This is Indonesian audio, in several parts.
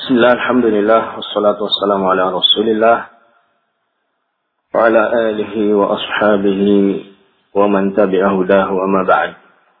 Bismillah, alhamdulillah, wassalatu wassalamu ala rasulillah wa ala alihi wa ashabihi wa man tabi'a hudahu amma ba'd.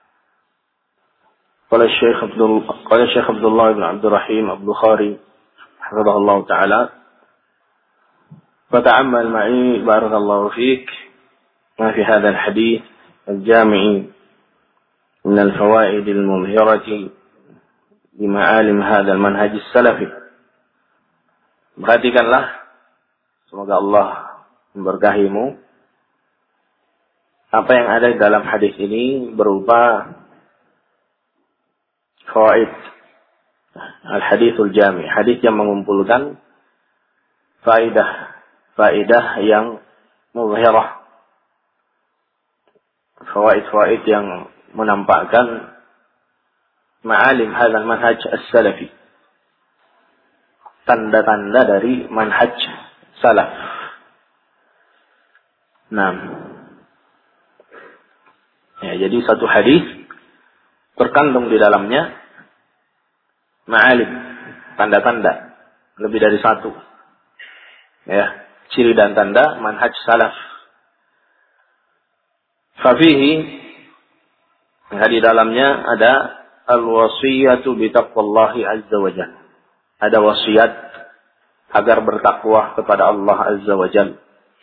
Qala Syekh Abdullah ibn Abdul Rahim Al-Bukhari hafizahullah ta'ala, fata'ammal ma'i barakallahu fik ma fi hadha al-hadith al-jami'i min al-fawaid al-mubhirati di ma'alim hadzal manhaj salafi. Perhatikanlah, semoga Allah memberkahimu, apa yang ada di dalam hadis ini berupa fawaid al-hadithul jami', hadis yang mengumpulkan faidah yang mubhirah, fawaid yang menampakkan ma'alim hadzal manhaj as-salafi, tanda-tanda dari manhaj salaf. Nah, ya, jadi satu hadis terkandung di dalamnya ma'alim, tanda-tanda, lebih dari satu. Ya, ciri dan tanda manhaj salaf. Fafihi, di dalamnya ada al-wasiyatu bitaqwallahi azza wa jalla. Ada wasiat agar bertakwa kepada Allah azza wa jalla.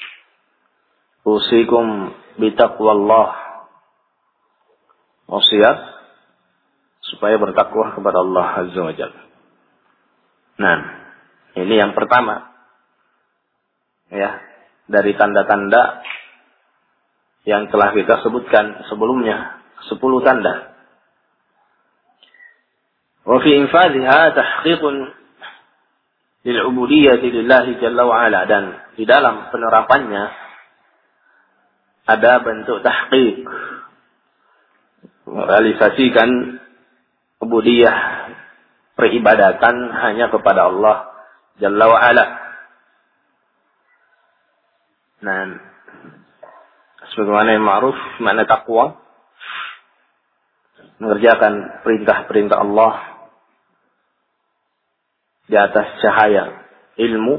Usikum bitaqwallah. Wasiat supaya bertakwa kepada Allah azza wa jalla. Nah, ini yang pertama. Ya, dari tanda-tanda yang telah kita sebutkan sebelumnya, 10 tanda. وفي إنفاذها تحقيق للعبودية لله جل وعلا, dan di dalam penerapannya ada bentuk tahqiq, merealisasikan ubudiyah, peribadatan hanya kepada Allah Jalla wa'ala. Nah, sebagaimana yang ma'ruf, makna taqwa, mengerjakan perintah-perintah Allah di atas cahaya ilmu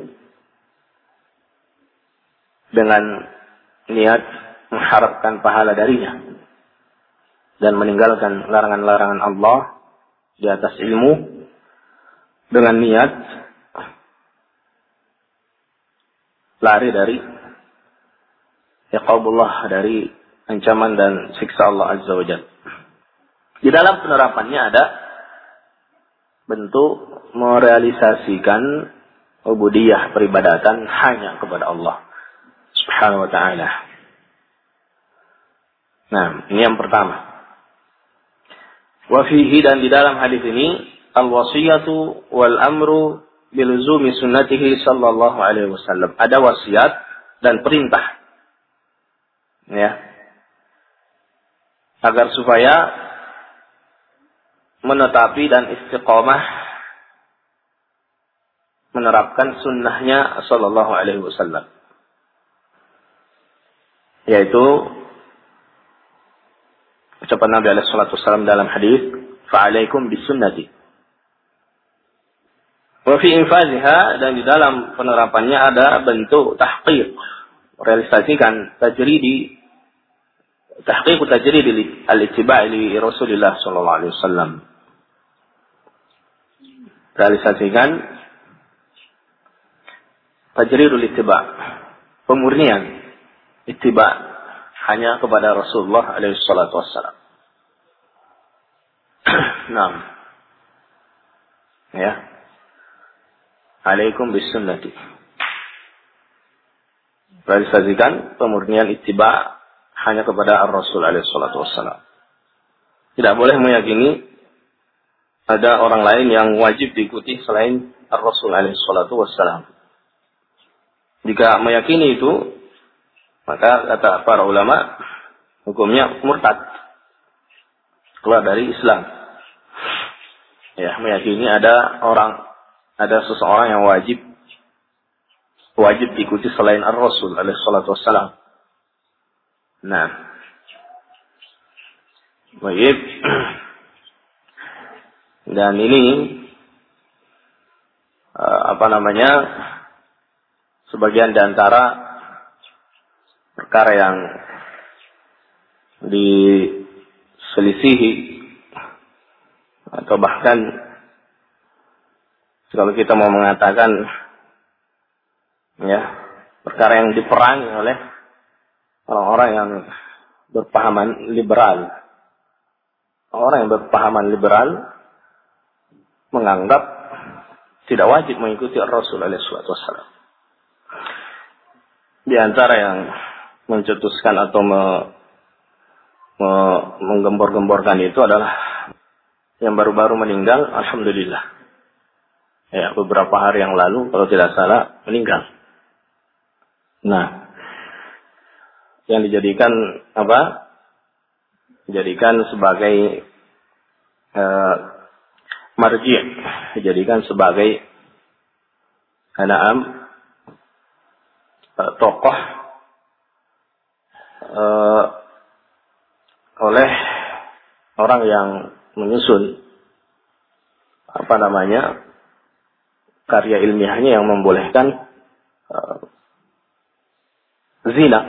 dengan niat mengharapkan pahala darinya, dan meninggalkan larangan-larangan Allah di atas ilmu dengan niat lari dari iqabullah, dari ancaman dan siksa Allah azza wa jalla. Di dalam penerapannya ada bentuk merealisasikan ubudiyah, peribadatan hanya kepada Allah subhanahu wa ta'ala. Nah, ini yang pertama. Wa fihi, dan di dalam hadis ini, al-wasiyatu wal amru biluzumi sunnatihi sallallahu alaihi wasallam. Ada wasiat dan perintah, ya, agar supaya menetapi dan istiqamah menerapkan sunnahnya sallallahu alaihi wasallam, yaitu ucapan Nabi alaihi salatu wasallam dalam hadis, fa'alaikum bisunnati. Wa fi infaziha, dan di dalam penerapannya ada bentuk tahqiq, realisasikan tahqiq tajrid al-ittiba' li Rasulillah sallallahu alaihi wasallam. Realisasikan tajridul ittiba', pemurnian ittiba' hanya kepada Rasulullah alaihi salatu wassalam. Naam. Ya. Alaikum bisunnati. Realisasikan pemurnian ittiba' hanya kepada Ar-Rasul alaihi salatu wassalam. Tidak boleh meyakini ada orang lain yang wajib diikuti selain Ar-Rasul alaihi salatu wassalam. Jika meyakini itu, maka kata para ulama, hukumnya murtad, keluar dari Islam. Ya, meyakini ada seseorang yang wajib diikuti selain Ar-Rasul alaihi salatu wassalam. Nah, baik. Dan ini sebagian di antara perkara yang diselisihi atau bahkan kalau kita mau mengatakan ya perkara yang diperangi oleh orang-orang yang berpahaman liberal. Orang yang berpahaman liberal menganggap tidak wajib mengikuti Rasul alaihi wasallam. Di antara yang mencetuskan atau menggembor-gemborkan itu adalah yang baru-baru meninggal, alhamdulillah. Ya, beberapa hari yang lalu kalau tidak salah meninggal. Nah, yang dijadikan apa? Dijadikan sebagai marji', dijadikan sebagai tokoh oleh orang yang menyusun karya ilmiahnya yang membolehkan zina.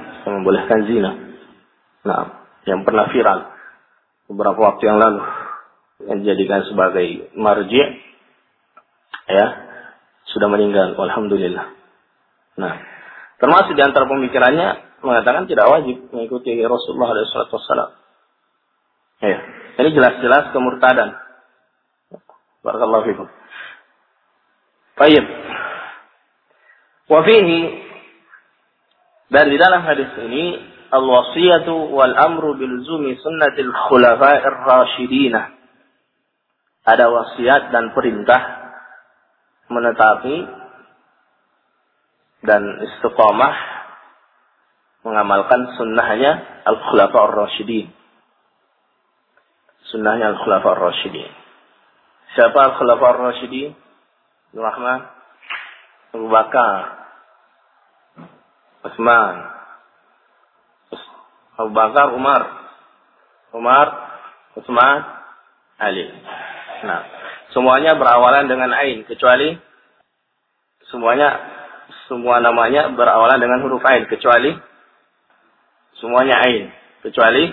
Nah, yang pernah viral beberapa waktu yang lalu, yang dijadikan sebagai marji', ya, sudah meninggal, alhamdulillah. Nah, termasuk di antara pemikirannya mengatakan tidak wajib mengikuti Rasulullah SAW. Ya, ini jelas-jelas kemurtadan. Barakallahu fikum. Baik. Wa fihi, dan di dalam hadis ini al-wasiyatu wal amru bil luzumi sunnatil khulafa'ir rasyidin. Ada wasiat dan perintah menetapi dan istiqamah mengamalkan sunnahnya al-khulafa'ir rasyidin. Sunnahnya al-khulafa'ir rasyidin. Siapa al-khulafa'ir rasyidin? Rahman, Abu Bakar, Utsman, Abu Bakar, Umar, Utsman, Ali. Nah, semuanya berawalan dengan ain kecuali semua namanya berawalan dengan huruf ain kecuali semuanya ain kecuali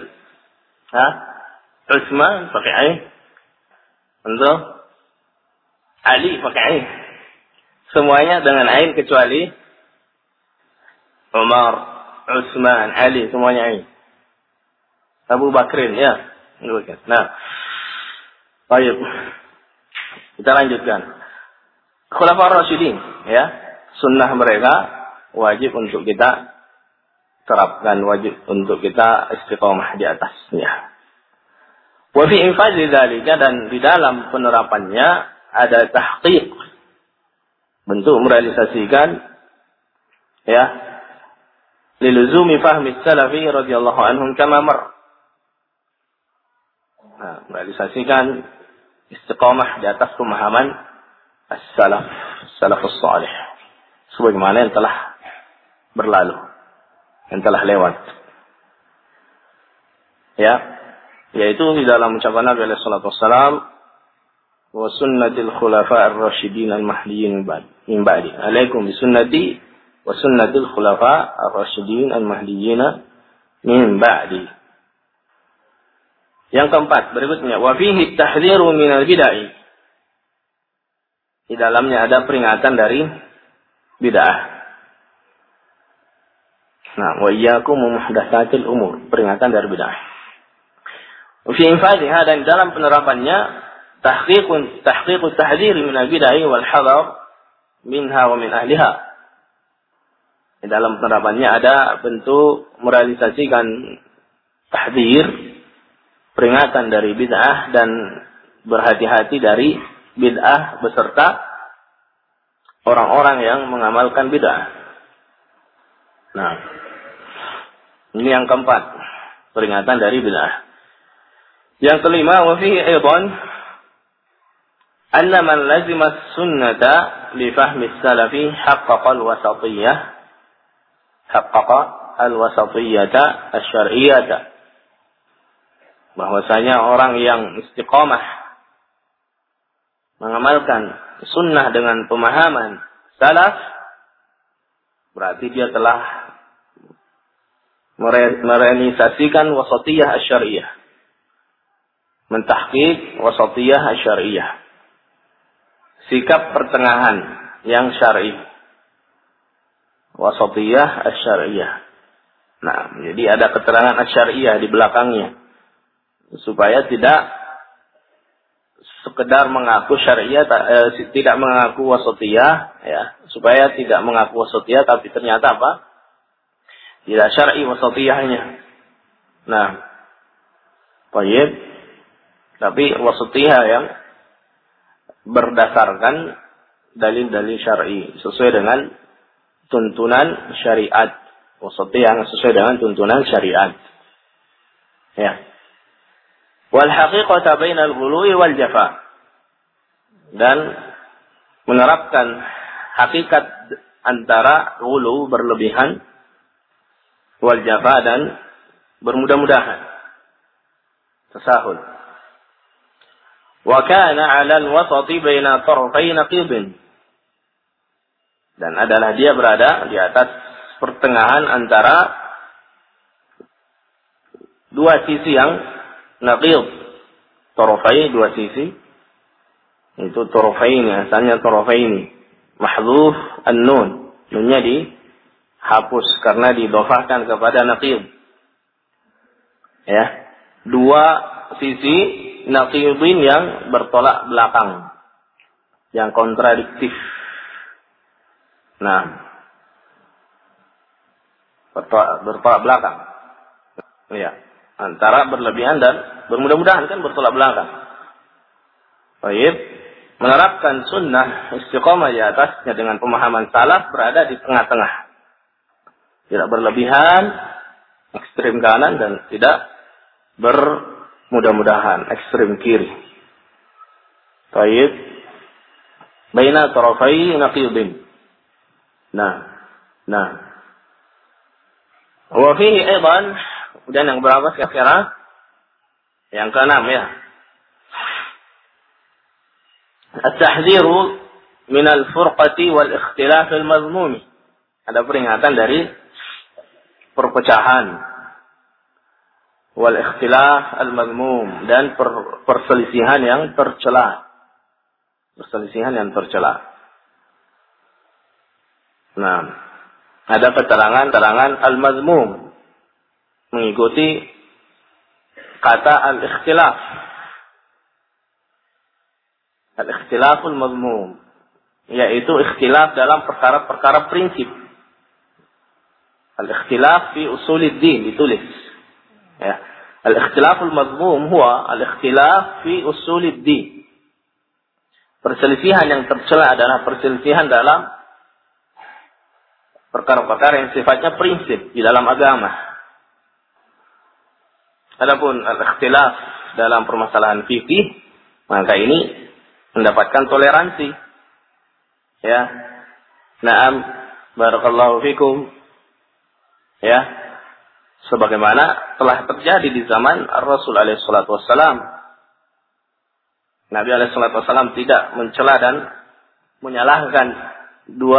Utsman pakai ain, untuk Ali pakai ain. Semuanya dengan ain kecuali Umar, Utsman, Ali, semuanya ain. Abu Bakrin, ya. Nah, baik. Kita lanjutkan. Khulafaur Rasyidin, ya. Sunnah mereka wajib untuk kita terapkan, wajib untuk kita istiqamah di atasnya. Wa fi infadhi dzalika, dan di dalam penerapannya ada tahqiq, bentuk merealisasikan, ya, liluzumi fahmi salafi radhiyallahu anhum kama mar. Nah, merealisasikan istiqamah di atas pemahaman salafus salih, sebagaimana yang telah berlalu, yang telah lewat, ya, yaitu di dalam ucapan Nabi alaihi salatu wassalam, wa sunnatil khulafa'ir rasyidin al-mahdiyyin min ba'di. Alaikum bi sunnati wa sunnatil khulafa'ir rasyidin al-mahdiyyin min ba'di. Yang keempat, berikutnya, wa fihi tahdhiru min al-bid'ah. Di dalamnya ada peringatan dari bid'ah. Nah, wa iyyakum muhdatsatil umur, peringatan dari bid'ah. Wa fi infadhiha, dan dalam penerapannya tahqiqu tahdhir min al-bid'ah wal hadar minha wa min ahliha. Di dalam penerapannya ada bentuk merealisasikan tahdhir, peringatan dari bid'ah, dan berhati-hati dari bid'ah beserta orang-orang yang mengamalkan bid'ah. Nah, ini yang keempat, peringatan dari bid'ah. Yang kelima, wa fihi aidan anna man lazima sunnata li fahmi salafi haqqaqa al-wasatiyyata asy-syar'iyyata. Bahwasanya orang yang istiqamah mengamalkan sunnah dengan pemahaman salaf, berarti dia telah merealisasikan wasatiyah asy-syar'iyyah. Mentahqiq wasatiyah asy-syar'iyyah. Sikap pertengahan yang syar'i. Wasatiyah asy-syar'iyyah. Nah, jadi ada keterangan asy-syar'iyyah di belakangnya. Supaya tidak sekedar mengaku syariah, tidak mengaku wasatiyah, ya, supaya tidak mengaku wasatiyah tapi ternyata apa? Tidak syar'i wasatiyahnya. Nah, baik, tapi wasatiyah yang berdasarkan dalil-dalil syar'i sesuai dengan tuntunan syariat. Wasatiyah yang sesuai dengan tuntunan syariat. Ya. Wal haqiqata bainal ghuluwi wal jafa. Dan menerapkan hakikat antara ghulu berlebihan wal jafa dan bermudah-mudahan. Tasahul. Wa kana 'ala al-wasati baina tarafay naqib. Dan adalah dia berada di atas pertengahan antara dua sisi yang naqib. Tarafay, dua sisi. Itu tarafaini, asalnya tarafaini. Mahdhuf an-nun. Nunnya dihapus karena didhofahkan kepada naqib. Ya. Dua sisi naqibin yang bertolak belakang. Yang kontradiktif. Nah. Bertolak belakang. Ya. Antara berlebihan dan bermudah-mudahan kan bertolak belakang. Baik, menerapkan sunnah istiqamah di atasnya dengan pemahaman salaf berada di tengah-tengah. Tidak berlebihan, ekstrem kanan dan tidak bermudah-mudahan, ekstrem kiri. Baik, baina tarafai naqidin. Nah. Wa fihi aidan. Kemudian yang berapa kira-kira? Yang keenam ya. At-tahdhiru min al-furqati wal ikhtilaf al-mazmum. Ada peringatan dari perpecahan wal ikhtilaf al-mazmum dan perselisihan yang tercela. Perselisihan yang tercela. Nah, ada keterangan al-mazmum mengikuti kata al-ikhtilaf. Al-ikhtilaful mazmum, yaitu ikhtilaf dalam perkara-perkara prinsip. Al-ikhtilaf fi usuliddin ditulis. Ya. Al-ikhtilaful mazmum huwa al-ikhtilaf fi usuliddin. Perselisihan yang tercela adalah perselisihan dalam perkara-perkara yang sifatnya prinsip di dalam agama. Adapun al-ikhtilaf dalam permasalahan fikih, maka ini mendapatkan toleransi. Ya. Naam, barakallahu fikum. Ya. Sebagaimana telah terjadi di zaman Rasul alaihi salatu wassalam. Nabi alaihi salatu wassalam tidak mencela dan menyalahkan dua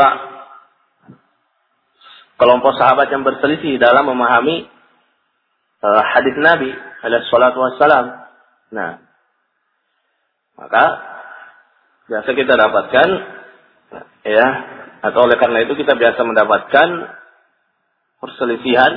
kelompok sahabat yang berselisih dalam memahami hadis Nabi alaihi salatu wassalam. Nah, maka biasa kita dapatkan, ya, atau oleh karena itu kita biasa mendapatkan perselisihan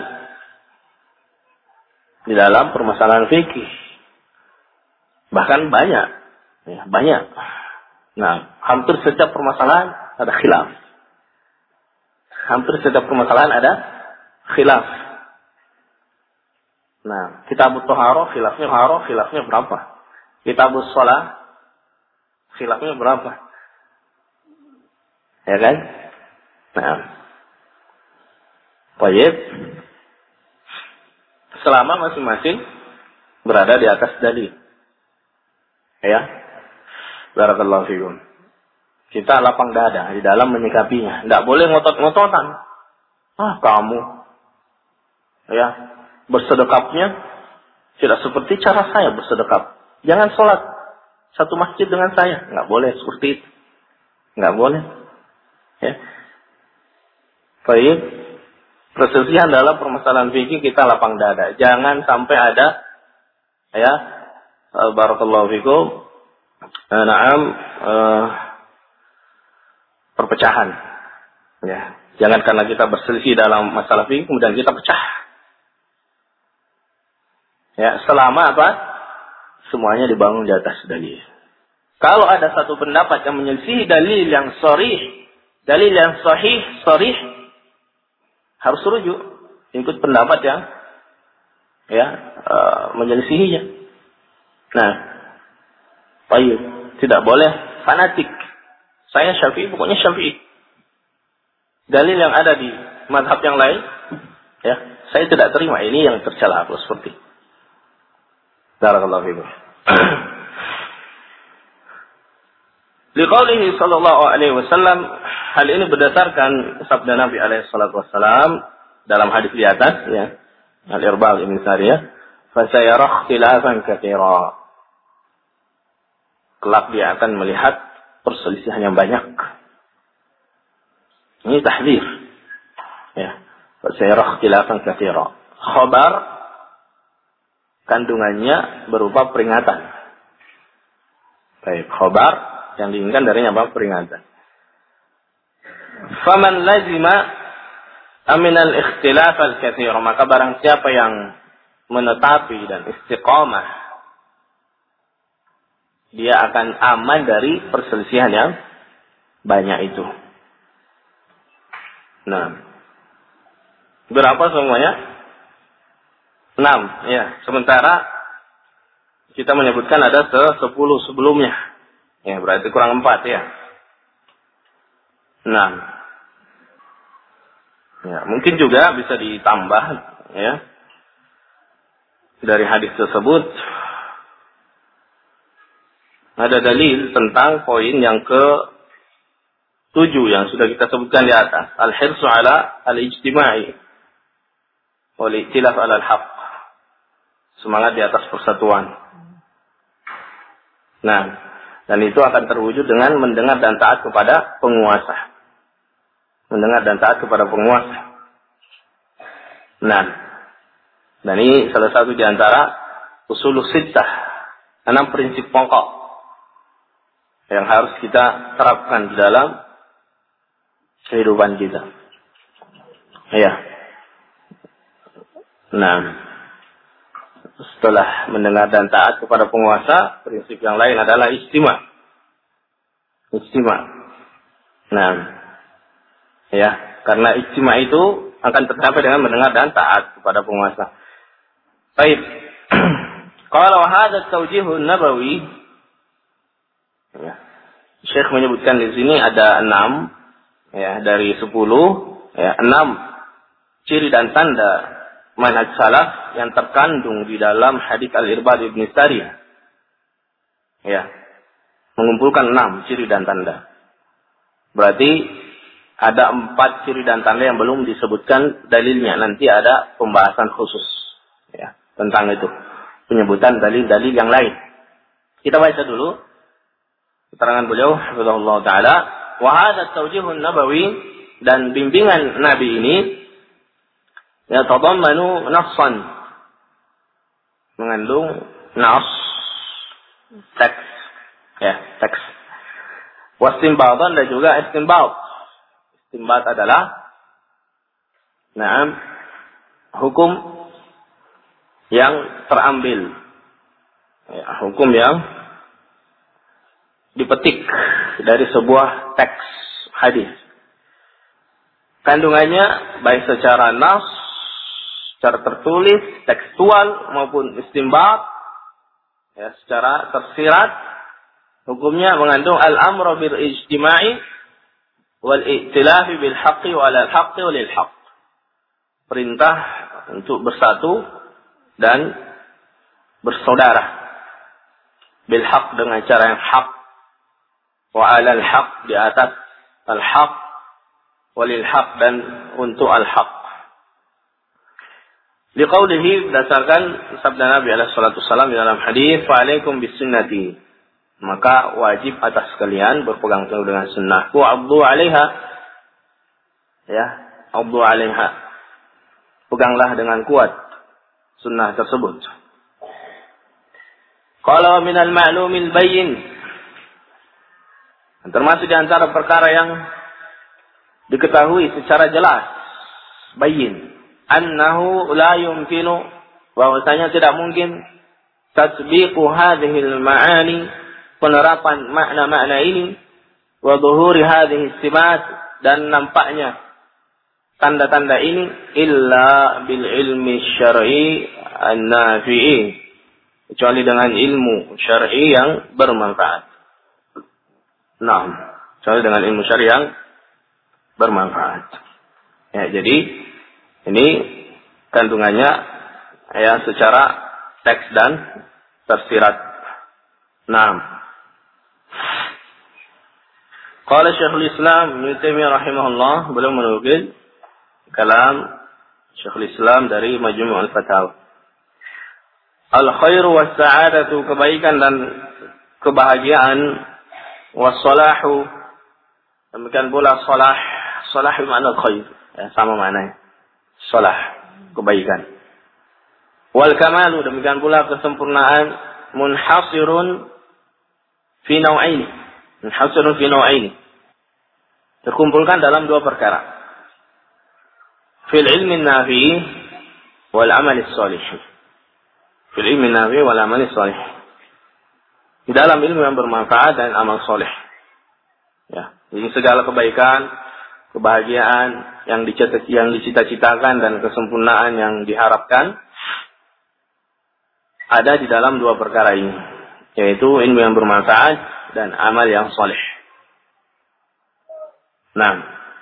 di dalam permasalahan fikih. Bahkan banyak, ya, banyak. Nah, hampir setiap permasalahan ada khilaf. Hampir setiap permasalahan ada khilaf. Nah, kitabut thaharah khilafnya berapa? Kitabus shalah khilafnya berapa? Ya kan? Nah. Baik. Selama masing-masing berada di atas dalil. Ya. Barakallahu fikum. Kita lapang dada di dalam menyikapinya. Tidak boleh ngotot-ngototan. Kamu. Ya. Bersedekapnya tidak seperti cara saya bersedekap. Jangan sholat satu masjid dengan saya. Nggak boleh seperti itu. Nggak boleh. Ya. Baik. Perselisihan dalam permasalahan fikih kita lapang dada. Jangan sampai ada ya barakallahu fikum perpecahan. Ya. Jangan karena kita berselisih dalam masalah fikih kemudian kita pecah. Ya, selama apa? Semuanya dibangun di atas dalil. Kalau ada satu pendapat yang menyelisih dalil yang sharih, dalil yang sahih, sharih, harus rujuk ikut pendapat yang menyelisihinya. Nah, baik, tidak boleh fanatik. Saya Syafi'i, pokoknya Syafi'i. Dalil yang ada di mazhab yang lain, ya, saya tidak terima. Ini yang tercela aku seperti. Barakallahu fiikum. Liqaulihi sallallahu alaihi wasallam, hal ini berdasarkan sabda Nabi alaihi salatu wasallam dalam hadis di atas, ya, Al-Irbad Ibn Sariyah, fa sayara ikhtilafan katsira. Kelak dia akan melihat perselisihan yang banyak. Ini tahdzir. Ya, fa sayara ikhtilafan katsira. Khabar kandungannya berupa peringatan. Baik, khabar yang diinginkan darinya apa? Peringatan. Faman lazima aminal ikhtilaf al-katsir, maka barang siapa yang menetapi dan istiqamah, dia akan aman dari perselisihan yang banyak itu. Nah, berapa semuanya? 6, ya. Sementara kita menyebutkan ada 10 sebelumnya. Ya, berarti kurang 4 ya. 6. Ya, mungkin juga bisa ditambah ya. Dari hadis tersebut ada dalil tentang poin yang ke-7 yang sudah kita sebutkan di atas. Al-hirsu ala al-ijtima'i wal ikhtilaf ala al-haq. Semangat di atas persatuan. Nah, dan itu akan terwujud dengan mendengar dan taat kepada penguasa. Mendengar dan taat kepada penguasa. Nah, dan ini salah satu di antara usulus sittah, 6 prinsip pokok yang harus kita terapkan di dalam kehidupan kita. Ya. Nah, setelah mendengar dan taat kepada penguasa, prinsip yang lain adalah istima'. Istima'. Nah, ya, karena istima' itu akan tercapai dengan mendengar dan taat kepada penguasa. Baik. Kalau hadza tawjihun nabawi, ya. Syekh menyebutkan di sini ada 6, ya, dari 10, ya, 6 ciri dan tanda manhaj salaf yang terkandung di dalam hadits Al-Irbad Ibn Sariyah. Ya. Mengumpulkan 6 ciri dan tanda. Berarti ada 4 ciri dan tanda yang belum disebutkan dalilnya. Nanti ada pembahasan khusus, ya, tentang itu. Penyebutan dalil-dalil yang lain. Kita baca dulu keterangan beliau, hafizahullah ta'ala. Wa hadha tawjihun nabawi, dan bimbingan Nabi ini yatadammanu nassan, mengandung nas, teks, ya, teks. Wastinbatan, dan juga istinbat. Istinbat adalah hukum yang terambil, ya, hukum yang dipetik dari sebuah teks hadis. Kandungannya baik secara nas, secara tertulis, tekstual, maupun istinbat, ya, secara tersirat, hukumnya mengandung al-amru bil ijtima'i wal i'tilafi bil haqqi wa ala al-haqqi wa lil haqq. Perintah untuk bersatu dan bersaudara bil haqq, dengan cara yang hak, wa ala al-haqq, di atas al-haqq, wa lil haqq, dan untuk al-haqq. Liqaulihi, berdasarkan sabda Nabi alaihi salatu wasallam di dalam hadis, "Fa alaikum bis sunnati maka wajib atas kalian berpegang teguh dengan sunnahku. Abdu 'alaiha, ya, abdu 'alaiha, peganglah dengan kuat sunnah tersebut. Qala minal ma'lumil bayyin, termasuk di antara perkara yang diketahui secara jelas, bayyin, annahu la yumkinu, bahwasanya tidak mungkin tatbiqu hadhil ma'ani, penerapan makna-makna ini, wa dhuhuri hadhihi simat, dan nampaknya tanda-tanda ini, illa bil ilmi syar'i an-nafi'i, kecuali dengan ilmu syar'i yang bermanfaat. Nah, kecuali dengan ilmu syar'i yang bermanfaat. Ya, jadi ini kandungannya ya secara teks dan tersirat. Nah, qala Syekhul Islam Ibnu Taimiyah rahimahullah, beliau menukil kalam Syekhul Islam dari Majmu' al-Fatawa. Al-khairu was-sa'adatu, kebaikan dan kebahagiaan, was-salahu, demikian pula salah, salah bermakna khair, ya, sama maknanya. Salah, kebaikan. Wal kamalu, demikian pula kesempurnaan, munhasirun fi naw'aini. Munhasirun fi naw'aini, terkumpulkan dalam dua perkara. Fil ilmi nafi wal amali salih. Fil ilmi nafi wal amali salih. Di dalam ilmu yang bermanfaat dan amal soleh. Ya, jadi segala kebaikan, kebahagiaan yang dicita-citakan dan kesempurnaan yang diharapkan ada di dalam dua perkara ini, yaitu ilmu yang bermanfaat dan amal yang soleh. Nah,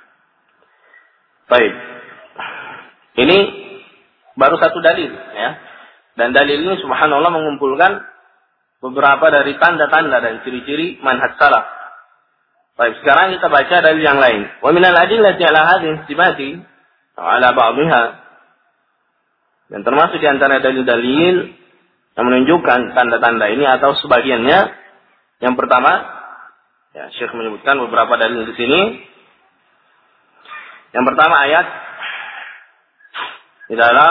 baik. Ini baru satu dalil, ya. Dan dalil ini subhanallah mengumpulkan beberapa dari tanda-tanda dan ciri-ciri manhaj salaf. Baik, sekarang kita baca dalil yang lain. Wa minal adillati ala hadhihi sifati ala ba'dihha. Dan termasuk di antara dalil-dalil yang menunjukkan tanda-tanda ini atau sebagiannya, yang pertama, ya, Syekh menyebutkan beberapa dalil di sini. Yang pertama ayat di dalam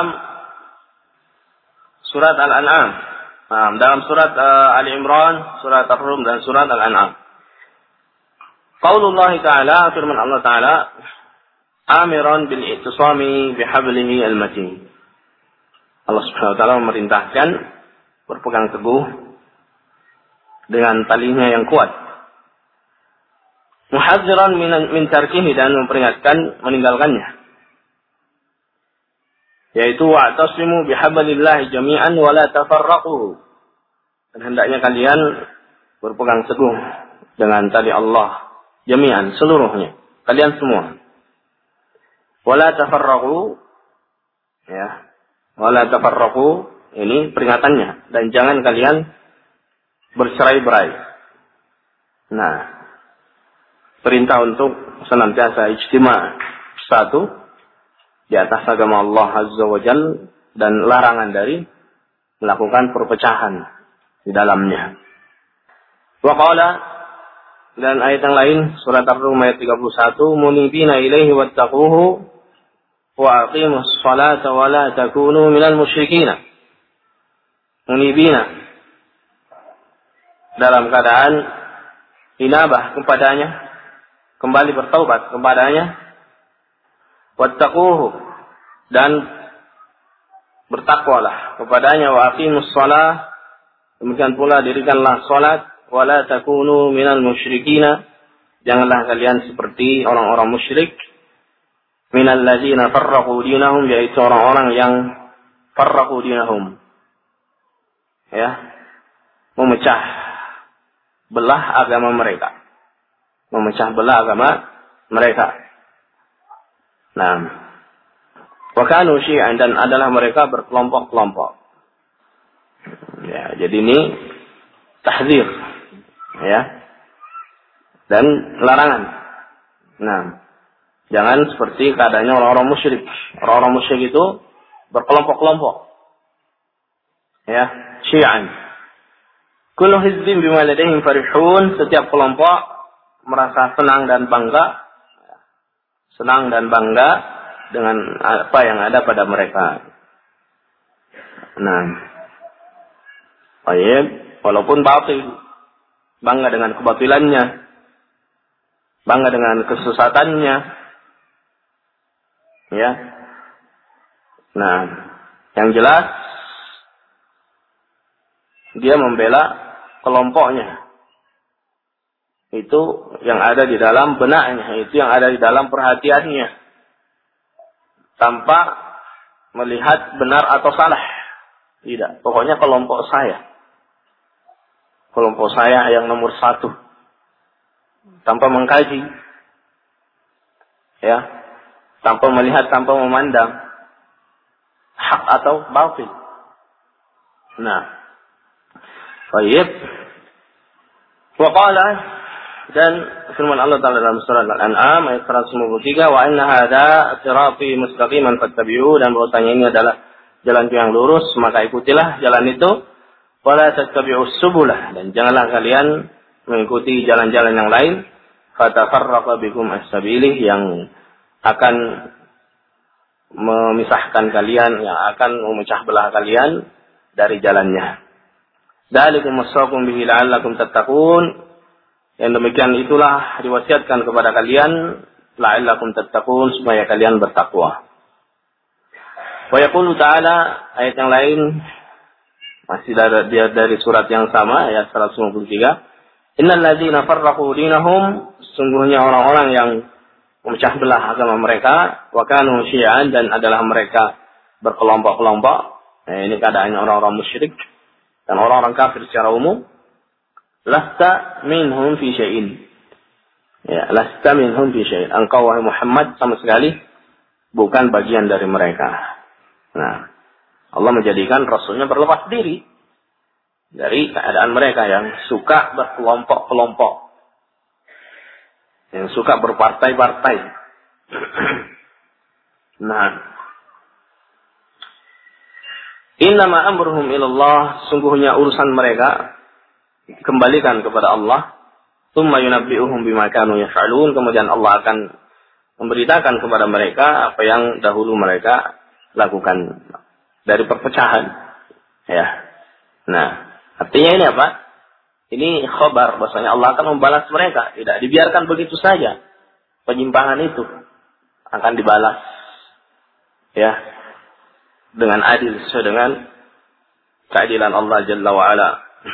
surat Al-An'am. Nah, dalam surat Ali Imran, surat Ar-Rum, dan surat Al-An'am. Qaulullah Ta'ala, firman Allah Ta'ala, amiran bil i'tisami bihablihi al-matin. Allah Subhanahu wa taala memerintahkan berpegang teguh dengan talinya yang kuat. Muhadziran min tarkihi, dan memperingatkan meninggalkannya. Yaitu wa'tasimu bihablillahi jami'an wa la tafarraqu. Dan hendaknya kalian berpegang teguh dengan tali Allah jami'an, seluruhnya, kalian semua. Wa la tafarraqu, ya. Wa la tafarraqu, ini peringatannya, dan jangan kalian bercerai-berai. Nah, perintah untuk senantiasa ijtima' satu di atas agama Allah Azza wa Jalla, dan larangan dari melakukan perpecahan di dalamnya. Wa qala, dan ayat yang lain surat Ar-Rum ayat 31, munibina ilaihi wattaquhu wa aqimus salata wa la takunu minal musyrikin. Munibina, dalam keadaan inabah kepadanya, kembali bertaubat kepadanya, wattaquhu, dan bertakwalah kepadanya, wa aqimus shalah, demikian pula dirikanlah salat, wa la takunu minal musyrikina, janganlah kalian seperti orang-orang musyrik, minal ladzina farraqu dinahum, yaitu orang-orang yang farraqu dinahum, ya, memecah belah agama mereka, memecah belah agama mereka. Nah, wa kanu syi'an, dan adalah mereka berkelompok-kelompok. Ya, jadi ini tahdzir, ya, dan larangan. Nah, jangan seperti keadaannya orang-orang musyrik. Orang-orang musyrik itu berkelompok-kelompok, ya, syi'an. Kullu hizbin bima ladaihim farihun, setiap kelompok merasa senang dan bangga dengan apa yang ada pada mereka. Nah, baik, walaupun batil, bangga dengan kebatilannya, bangga dengan kesesatannya, ya. Nah, yang jelas dia membela kelompoknya. Itu yang ada di dalam benaknya, itu yang ada di dalam perhatiannya. Tanpa melihat benar atau salah. Tidak, pokoknya kelompok saya. Kelompok saya yang nomor 1. Tanpa mengkaji. Ya. Tanpa melihat, tanpa memandang. Hak atau batil. Nah. Baik. Waqala, dan firman Allah Ta'ala dalam surat Al-An'am ayat 153, wa inna hadza sirati mustaqiman fattabi'u, dan bahwasanya ini adalah jalan yang lurus, maka ikutilah jalan itu. Wala tattabi'us subulah, dan janganlah kalian mengikuti jalan-jalan yang lain, fatafarraqa bikum as-sabilih, yang akan memisahkan kalian, yang akan memecah belah kalian dari jalannya. Dzalikum wasaqum bihi la'allakum tattaqun. Yang demikian itulah diwasiatkan kepada kalian, la'allakum tattaqun, supaya kalian bertakwa. Wa yaqulu ta'ala, ayat yang lain masih dari surat yang sama, ayat 153. Innal ladzina farraqu dinahum, sungguhnya orang-orang yang memecah belah agama mereka, wa kanu syi'an, dan adalah mereka berkelompok-kelompok. Nah, ini keadaannya orang-orang musyrik dan orang-orang kafir secara umum. Lasta minhum fi syai'in. Ya, lasta minhum fi syai'in. Engkau wahai Muhammad sama sekali bukan bagian dari mereka. Nah, Allah menjadikan Rasulnya berlepas diri dari keadaan mereka yang suka berkelompok-kelompok, yang suka berpartai-partai. Nah, innama amruhum ilallah, sungguhnya urusan mereka kembalikan kepada Allah. Tsumma yunabbi'uhum bima kanu yaf'alun, kemudian Allah akan memberitakan kepada mereka apa yang dahulu mereka lakukan dari perpecahan. Ya. Nah, artinya ini apa? Ini khabar bahwasanya Allah akan membalas mereka, tidak dibiarkan begitu saja. Penyimpangan itu akan dibalas, ya, dengan adil sesuai dengan keadilan Allah Jalla wa Ala.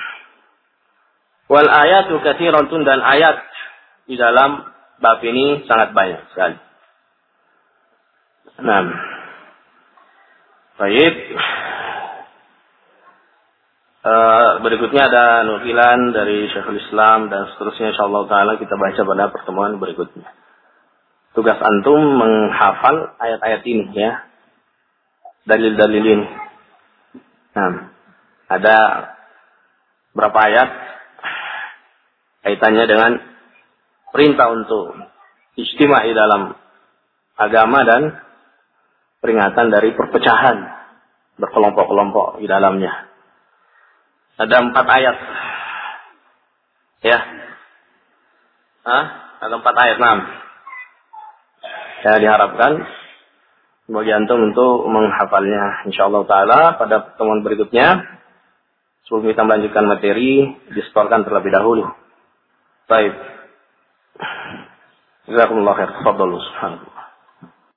Wal ayatu katsiratun, dan ayat di dalam bab ini sangat banyak sekali. Nah, baik. Berikutnya ada nukilan dari Syekhul Islam dan seterusnya, insyaallah taala kita baca pada pertemuan berikutnya. Tugas antum menghafal ayat-ayat ini, ya. Dalil-dalil ini. Nah, ada berapa ayat kaitannya dengan perintah untuk ijtima' di dalam agama dan peringatan dari perpecahan berkelompok-kelompok di dalamnya. Ada 4 ayat. Ya. Ada 4 ayat, 6. Ya, diharapkan bagi antum untuk menghafalnya, insyaallah taala pada pertemuan berikutnya. Sebelum kita melanjutkan materi, disetorkan terlebih dahulu. Baik. Jazakumullah khair. Tafadhalu subhanallah.